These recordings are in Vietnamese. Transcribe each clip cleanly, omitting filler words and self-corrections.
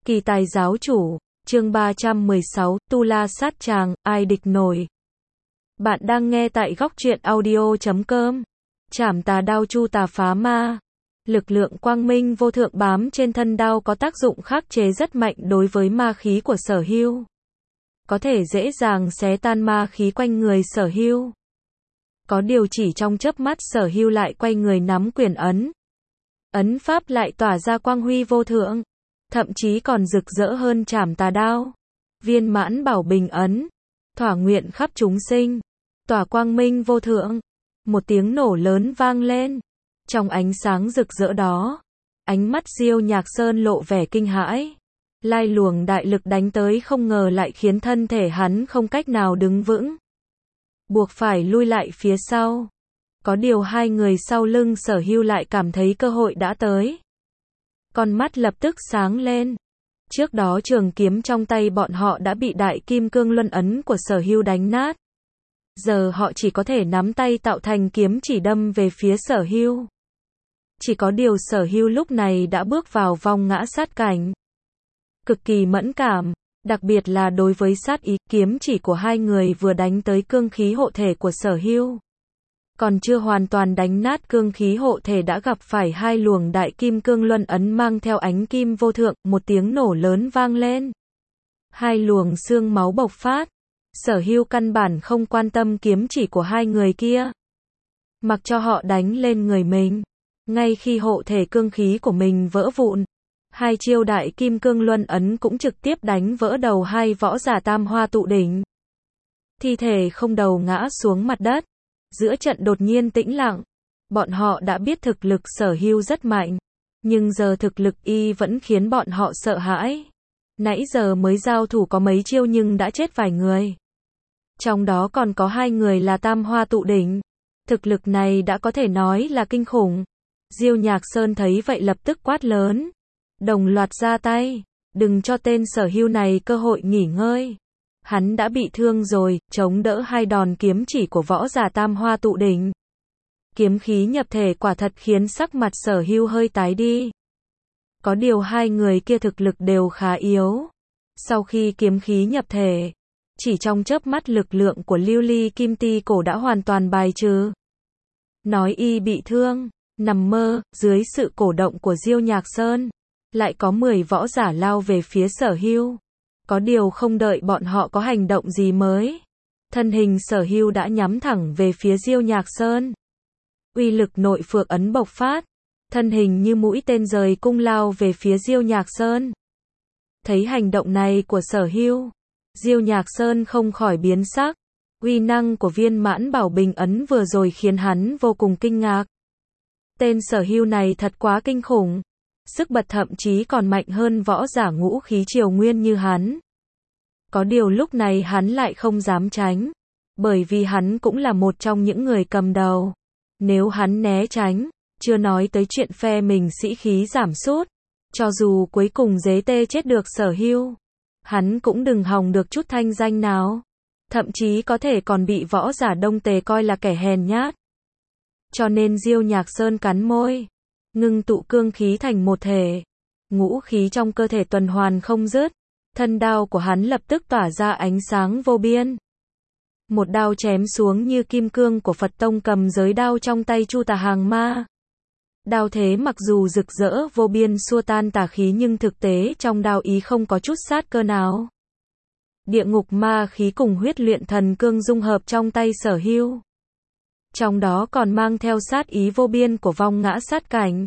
Kỳ tài giáo chủ, chương 316, Tu La sát tràng, ai địch nổi. Bạn đang nghe tại góc truyện audio.com. Trảm tà đao chu tà phá ma. Lực lượng quang minh vô thượng bám trên thân đao có tác dụng khắc chế rất mạnh đối với ma khí của Sở Hưu. Có thể dễ dàng xé tan ma khí quanh người Sở Hưu. Có điều chỉ trong chớp mắt Sở Hưu lại quay người nắm quyền ấn. Ấn pháp lại tỏa ra quang huy vô thượng, thậm chí còn rực rỡ hơn trảm tà đao. Viên mãn bảo bình ấn, thỏa nguyện khắp chúng sinh, tỏa quang minh vô thượng. Một tiếng nổ lớn vang lên. Trong ánh sáng rực rỡ đó, ánh mắt Diêu Nhạc Sơn lộ vẻ kinh hãi. Lai luồng đại lực đánh tới không ngờ lại khiến thân thể hắn không cách nào đứng vững, buộc phải lui lại phía sau. Có điều hai người sau lưng Sở Hưu lại cảm thấy cơ hội đã tới. Con mắt lập tức sáng lên. Trước đó trường kiếm trong tay bọn họ đã bị đại kim cương luân ấn của Sở Hưu đánh nát. Giờ họ chỉ có thể nắm tay tạo thành kiếm chỉ đâm về phía Sở Hưu. Chỉ có điều Sở Hưu lúc này đã bước vào vòng ngã sát cảnh. Cực kỳ mẫn cảm, đặc biệt là đối với sát ý kiếm chỉ của hai người vừa đánh tới cương khí hộ thể của Sở Hưu. Còn chưa hoàn toàn đánh nát cương khí hộ thể đã gặp phải hai luồng đại kim cương luân ấn mang theo ánh kim vô thượng, một tiếng nổ lớn vang lên. Hai luồng xương máu bộc phát. Sở Hưu căn bản không quan tâm kiếm chỉ của hai người kia. Mặc cho họ đánh lên người mình. Ngay khi hộ thể cương khí của mình vỡ vụn, hai chiêu đại kim cương luân ấn cũng trực tiếp đánh vỡ đầu hai võ giả tam hoa tụ đỉnh. Thi thể không đầu ngã xuống mặt đất. Giữa trận đột nhiên tĩnh lặng. Bọn họ đã biết thực lực Sở Hưu rất mạnh, nhưng giờ thực lực y vẫn khiến bọn họ sợ hãi. Nãy giờ mới giao thủ có mấy chiêu nhưng đã chết vài người. Trong đó còn có hai người là tam hoa tụ đỉnh. Thực lực này đã có thể nói là kinh khủng. Diêu Nhạc Sơn thấy vậy lập tức quát lớn. Đồng loạt ra tay. Đừng cho tên Sở Hưu này cơ hội nghỉ ngơi. Hắn đã bị thương rồi, chống đỡ hai đòn kiếm chỉ của võ giả tam hoa tụ đỉnh. Kiếm khí nhập thể quả thật khiến sắc mặt Sở Hưu hơi tái đi. Có điều hai người kia thực lực đều khá yếu. Sau khi kiếm khí nhập thể, chỉ trong chớp mắt lực lượng của Lưu Ly Kim Ti Cổ đã hoàn toàn bài trừ. Nói y bị thương, nằm mơ, dưới sự cổ động của Diêu Nhạc Sơn, lại có 10 võ giả lao về phía Sở Hưu. Có điều không đợi bọn họ có hành động gì mới, thân hình Sở Hưu đã nhắm thẳng về phía Diêu Nhạc Sơn. Uy lực nội phượng ấn bộc phát, thân hình như mũi tên rời cung lao về phía Diêu Nhạc Sơn. Thấy hành động này của Sở Hưu, Diêu Nhạc Sơn không khỏi biến sắc. Uy năng của viên mãn bảo bình ấn vừa rồi khiến hắn vô cùng kinh ngạc. Tên Sở Hưu này thật quá kinh khủng. Sức bật thậm chí còn mạnh hơn võ giả ngũ khí triều nguyên như hắn. Có điều lúc này hắn lại không dám tránh, bởi vì hắn cũng là một trong những người cầm đầu. Nếu hắn né tránh, chưa nói tới chuyện phe mình sĩ khí giảm sút, cho dù cuối cùng dế tê chết được Sở Hưu, hắn cũng đừng hòng được chút thanh danh nào. Thậm chí có thể còn bị võ giả Đông Tề coi là kẻ hèn nhát. Cho nên Diêu Nhạc Sơn cắn môi, ngưng tụ cương khí thành một thể. Ngũ khí trong cơ thể tuần hoàn không dứt. Thân đao của hắn lập tức tỏa ra ánh sáng vô biên. Một đao chém xuống như kim cương của Phật Tông cầm giới đao trong tay Chu Tà Hàng Ma. Đao thế mặc dù rực rỡ vô biên xua tan tà khí nhưng thực tế trong đao ý không có chút sát cơ nào. Địa ngục ma khí cùng huyết luyện thần cương dung hợp trong tay Sở Hưu. Trong đó còn mang theo sát ý vô biên của vong ngã sát cảnh.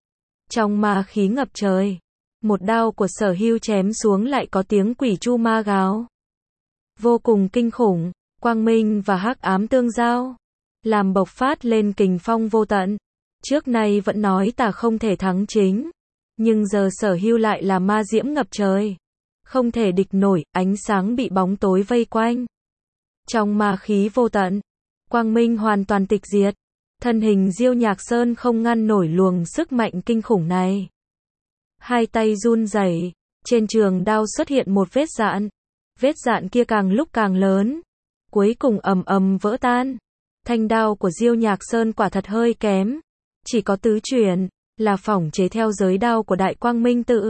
Trong ma khí ngập trời, một đao của Sở Hưu chém xuống lại có tiếng quỷ chu ma gào. Vô cùng kinh khủng, quang minh và hắc ám tương giao, làm bộc phát lên kình phong vô tận. Trước nay vẫn nói tà không thể thắng chính, nhưng giờ Sở Hưu lại là ma diễm ngập trời. Không thể địch nổi, ánh sáng bị bóng tối vây quanh. Trong ma khí vô tận, quang minh hoàn toàn tịch diệt. Thân hình Diêu Nhạc Sơn không ngăn nổi luồng sức mạnh kinh khủng này. Hai tay run rẩy, trên trường đao xuất hiện một vết dạn. Vết dạn kia càng lúc càng lớn, cuối cùng ầm ầm vỡ tan. Thanh đao của Diêu Nhạc Sơn quả thật hơi kém, chỉ có tứ chuyển, là phỏng chế theo giới đao của Đại Quang Minh Tự.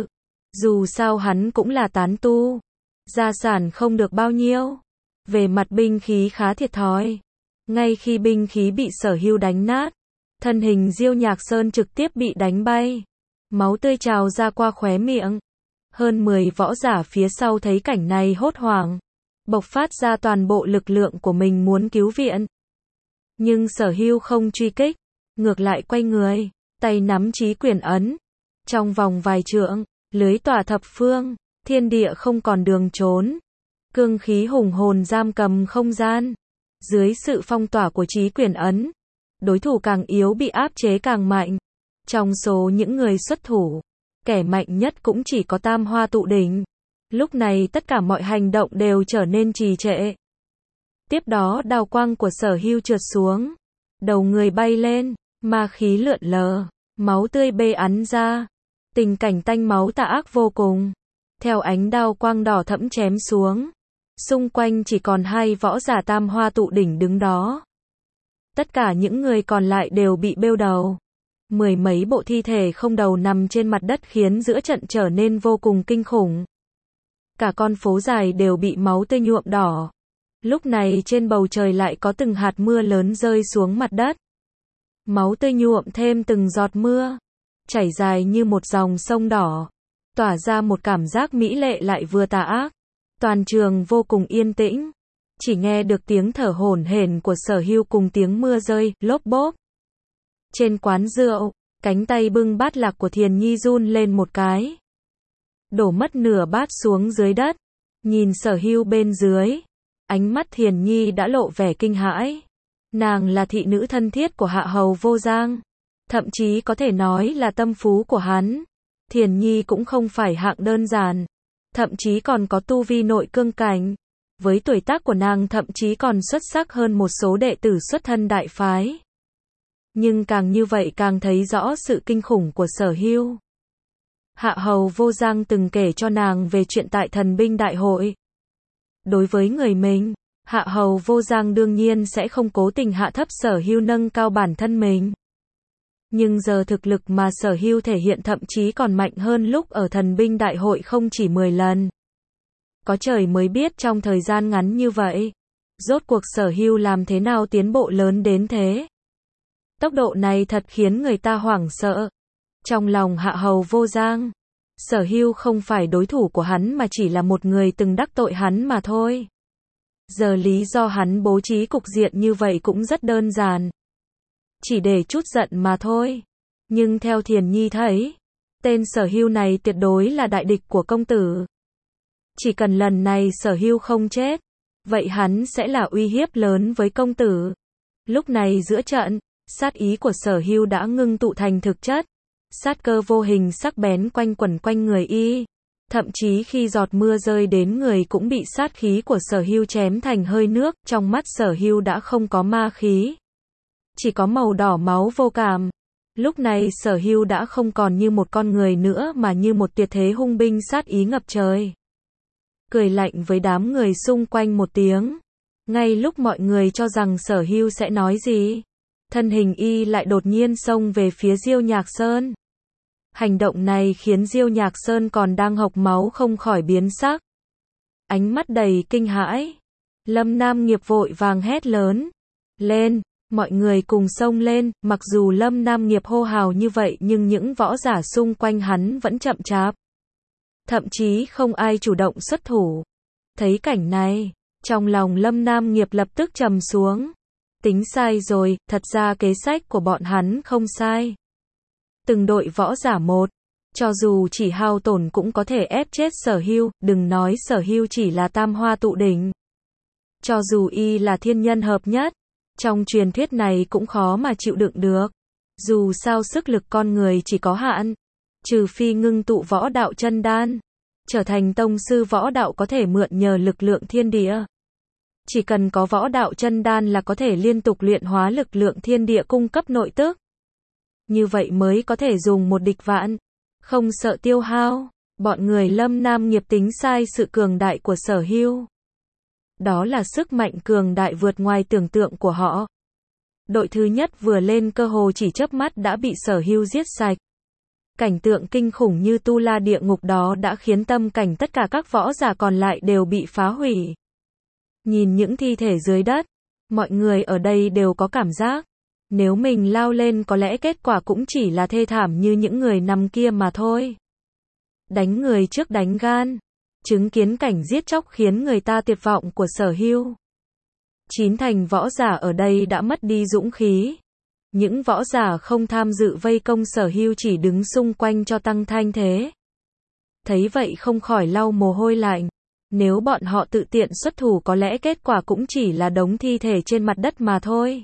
Dù sao hắn cũng là tán tu, gia sản không được bao nhiêu. Về mặt binh khí khá thiệt thòi. Ngay khi binh khí bị Sở Hưu đánh nát, thân hình Diêu Nhạc Sơn trực tiếp bị đánh bay. Máu tươi trào ra qua khóe miệng. Hơn 10 võ giả phía sau thấy cảnh này hốt hoảng, bộc phát ra toàn bộ lực lượng của mình muốn cứu viện. Nhưng Sở Hưu không truy kích, ngược lại quay người, tay nắm chí quyền ấn. Trong vòng vài trượng, lưới tỏa thập phương, thiên địa không còn đường trốn. Cương khí hùng hồn giam cầm không gian. Dưới sự phong tỏa của chí quyền ấn, đối thủ càng yếu bị áp chế càng mạnh. Trong số những người xuất thủ, kẻ mạnh nhất cũng chỉ có Tam Hoa Tụ Đỉnh. Lúc này tất cả mọi hành động đều trở nên trì trệ. Tiếp đó đao quang của Sở Hưu trượt xuống, đầu người bay lên, ma khí lượn lờ, máu tươi bê ắn ra. Tình cảnh tanh máu tà ác vô cùng. Theo ánh đao quang đỏ thẫm chém xuống, xung quanh chỉ còn 2 võ giả Tam Hoa Tụ Đỉnh đứng đó. Tất cả những người còn lại đều bị bêu đầu. 10 mấy bộ thi thể không đầu nằm trên mặt đất khiến giữa trận trở nên vô cùng kinh khủng. Cả con phố dài đều bị máu tươi nhuộm đỏ. Lúc này trên bầu trời lại có từng hạt mưa lớn rơi xuống mặt đất. Máu tươi nhuộm thêm từng giọt mưa, chảy dài như một dòng sông đỏ, tỏa ra một cảm giác mỹ lệ lại vừa tà ác. Toàn trường vô cùng yên tĩnh, chỉ nghe được tiếng thở hổn hển của Sở Hưu cùng tiếng mưa rơi, lốp bốp. Trên quán rượu, cánh tay bưng bát lạc của Thiền Nhi run lên một cái, đổ mất nửa bát xuống dưới đất. Nhìn Sở Hưu bên dưới, ánh mắt Thiền Nhi đã lộ vẻ kinh hãi. Nàng là thị nữ thân thiết của Hạ Hầu Vô Giang, thậm chí có thể nói là tâm phú của hắn. Thiền Nhi cũng không phải hạng đơn giản, thậm chí còn có tu vi nội cương cảnh. Với tuổi tác của nàng thậm chí còn xuất sắc hơn một số đệ tử xuất thân đại phái. Nhưng càng như vậy càng thấy rõ sự kinh khủng của Sở Hưu. Hạ Hầu Vô Giang từng kể cho nàng về chuyện tại thần binh đại hội. Đối với người mình, Hạ Hầu Vô Giang đương nhiên sẽ không cố tình hạ thấp Sở Hưu nâng cao bản thân mình. Nhưng giờ thực lực mà Sở Hưu thể hiện thậm chí còn mạnh hơn lúc ở thần binh đại hội không chỉ 10 lần. Có trời mới biết trong thời gian ngắn như vậy, rốt cuộc Sở Hưu làm thế nào tiến bộ lớn đến thế. Tốc độ này thật khiến người ta hoảng sợ. Trong lòng Hạ Hầu Vô Giang, Sở Hưu không phải đối thủ của hắn mà chỉ là một người từng đắc tội hắn mà thôi. Giờ lý do hắn bố trí cục diện như vậy cũng rất đơn giản, chỉ để trút giận mà thôi. Nhưng theo Thiền Nhi thấy, tên Sở Hưu này tuyệt đối là đại địch của công tử. Chỉ cần lần này Sở Hưu không chết, vậy hắn sẽ là uy hiếp lớn với công tử. Lúc này giữa trận, sát ý của Sở Hưu đã ngưng tụ thành thực chất. Sát cơ vô hình sắc bén quanh quẩn quanh người y. Thậm chí khi giọt mưa rơi đến người cũng bị sát khí của Sở Hưu chém thành hơi nước. Trong mắt Sở Hưu đã không có ma khí, chỉ có màu đỏ máu vô cảm. Lúc này Sở Hưu đã không còn như một con người nữa mà như một tuyệt thế hung binh sát ý ngập trời. Cười lạnh với đám người xung quanh một tiếng. Ngay lúc mọi người cho rằng Sở Hưu sẽ nói gì, thân hình y lại đột nhiên xông về phía Diêu Nhạc Sơn. Hành động này khiến Diêu Nhạc Sơn còn đang hộc máu không khỏi biến sắc. Ánh mắt đầy kinh hãi. Lâm Nam Nghiệp vội vàng hét lớn. Lên! Mọi người cùng xông lên. Mặc dù Lâm Nam Nghiệp hô hào như vậy nhưng những võ giả xung quanh hắn vẫn chậm chạp. Thậm chí không ai chủ động xuất thủ. Thấy cảnh này, trong lòng Lâm Nam Nghiệp lập tức trầm xuống. Tính sai rồi, thật ra kế sách của bọn hắn không sai. Từng đội võ giả một, cho dù chỉ hao tổn cũng có thể ép chết Sở Hưu, đừng nói Sở Hưu chỉ là Tam Hoa Tụ Đỉnh. Cho dù y là thiên nhân hợp nhất, trong truyền thuyết này cũng khó mà chịu đựng được. Dù sao sức lực con người chỉ có hạn, trừ phi ngưng tụ võ đạo chân đan, trở thành tông sư võ đạo có thể mượn nhờ lực lượng thiên địa. Chỉ cần có võ đạo chân đan là có thể liên tục luyện hóa lực lượng thiên địa cung cấp nội tức. Như vậy mới có thể dùng một địch vạn, không sợ tiêu hao. Bọn người Lâm Nam Nghiệp tính sai sự cường đại của Sở Hưu. Đó là sức mạnh cường đại vượt ngoài tưởng tượng của họ. Đội thứ nhất vừa lên cơ hồ chỉ chớp mắt đã bị Sở Hưu giết sạch. Cảnh tượng kinh khủng như Tu La địa ngục đó đã khiến tâm cảnh tất cả các võ giả còn lại đều bị phá hủy. Nhìn những thi thể dưới đất, mọi người ở đây đều có cảm giác, nếu mình lao lên có lẽ kết quả cũng chỉ là thê thảm như những người nằm kia mà thôi. Đánh người trước đánh gan, chứng kiến cảnh giết chóc khiến người ta tuyệt vọng của Sở Hưu. 9 thành võ giả ở đây đã mất đi dũng khí. Những võ giả không tham dự vây công Sở Hưu chỉ đứng xung quanh cho tăng thanh thế. Thấy vậy không khỏi lau mồ hôi lạnh. Nếu bọn họ tự tiện xuất thủ có lẽ kết quả cũng chỉ là đống thi thể trên mặt đất mà thôi.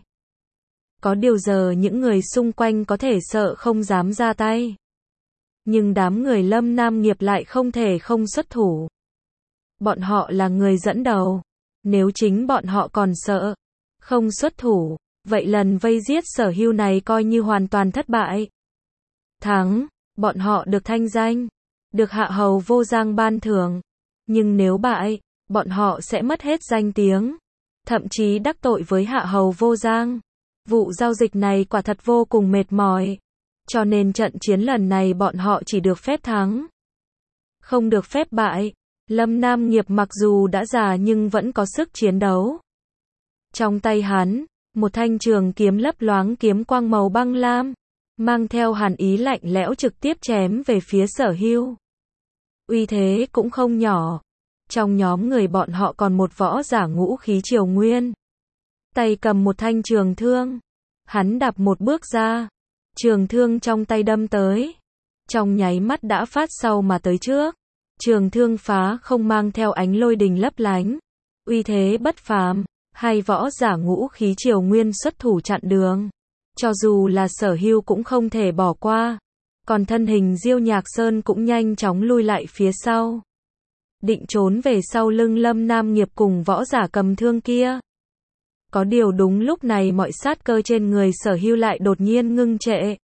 Có điều giờ những người xung quanh có thể sợ không dám ra tay. Nhưng đám người Lâm Nam Nghiệp lại không thể không xuất thủ. Bọn họ là người dẫn đầu. Nếu chính bọn họ còn sợ, không xuất thủ, vậy lần vây giết Sở Hưu này coi như hoàn toàn thất bại. Thắng, bọn họ được thanh danh, được Hạ Hầu Vô Giang ban thưởng. Nhưng nếu bại, bọn họ sẽ mất hết danh tiếng, thậm chí đắc tội với Hạ Hầu Vô Giang. Vụ giao dịch này quả thật vô cùng mệt mỏi. Cho nên trận chiến lần này bọn họ chỉ được phép thắng, không được phép bại. Lâm Nam Nghiệp mặc dù đã già nhưng vẫn có sức chiến đấu. Trong tay hắn, một thanh trường kiếm lấp loáng kiếm quang màu băng lam, mang theo hàn ý lạnh lẽo trực tiếp chém về phía Sở Hưu. Uy thế cũng không nhỏ. Trong nhóm người bọn họ còn một võ giả ngũ khí triều nguyên. Tay cầm một thanh trường thương. Hắn đạp một bước ra. Trường thương trong tay đâm tới. Trong nháy mắt đã phát sau mà tới trước. Trường thương phá không mang theo ánh lôi đình lấp lánh. Uy thế bất phàm. Hai võ giả ngũ khí triều nguyên xuất thủ chặn đường. Cho dù là Sở Hưu cũng không thể bỏ qua. Còn thân hình Diêu Nhạc Sơn cũng nhanh chóng lui lại phía sau. Định trốn về sau lưng Lâm Nam Nghiệp cùng võ giả cầm thương kia. Có điều đúng lúc này mọi sát cơ trên người Sở Hưu lại đột nhiên ngưng trệ.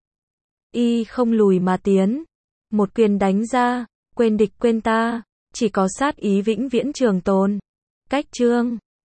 Y không lùi mà tiến. Một quyền đánh ra, quên địch quên ta, chỉ có sát ý vĩnh viễn trường tồn. Cách chương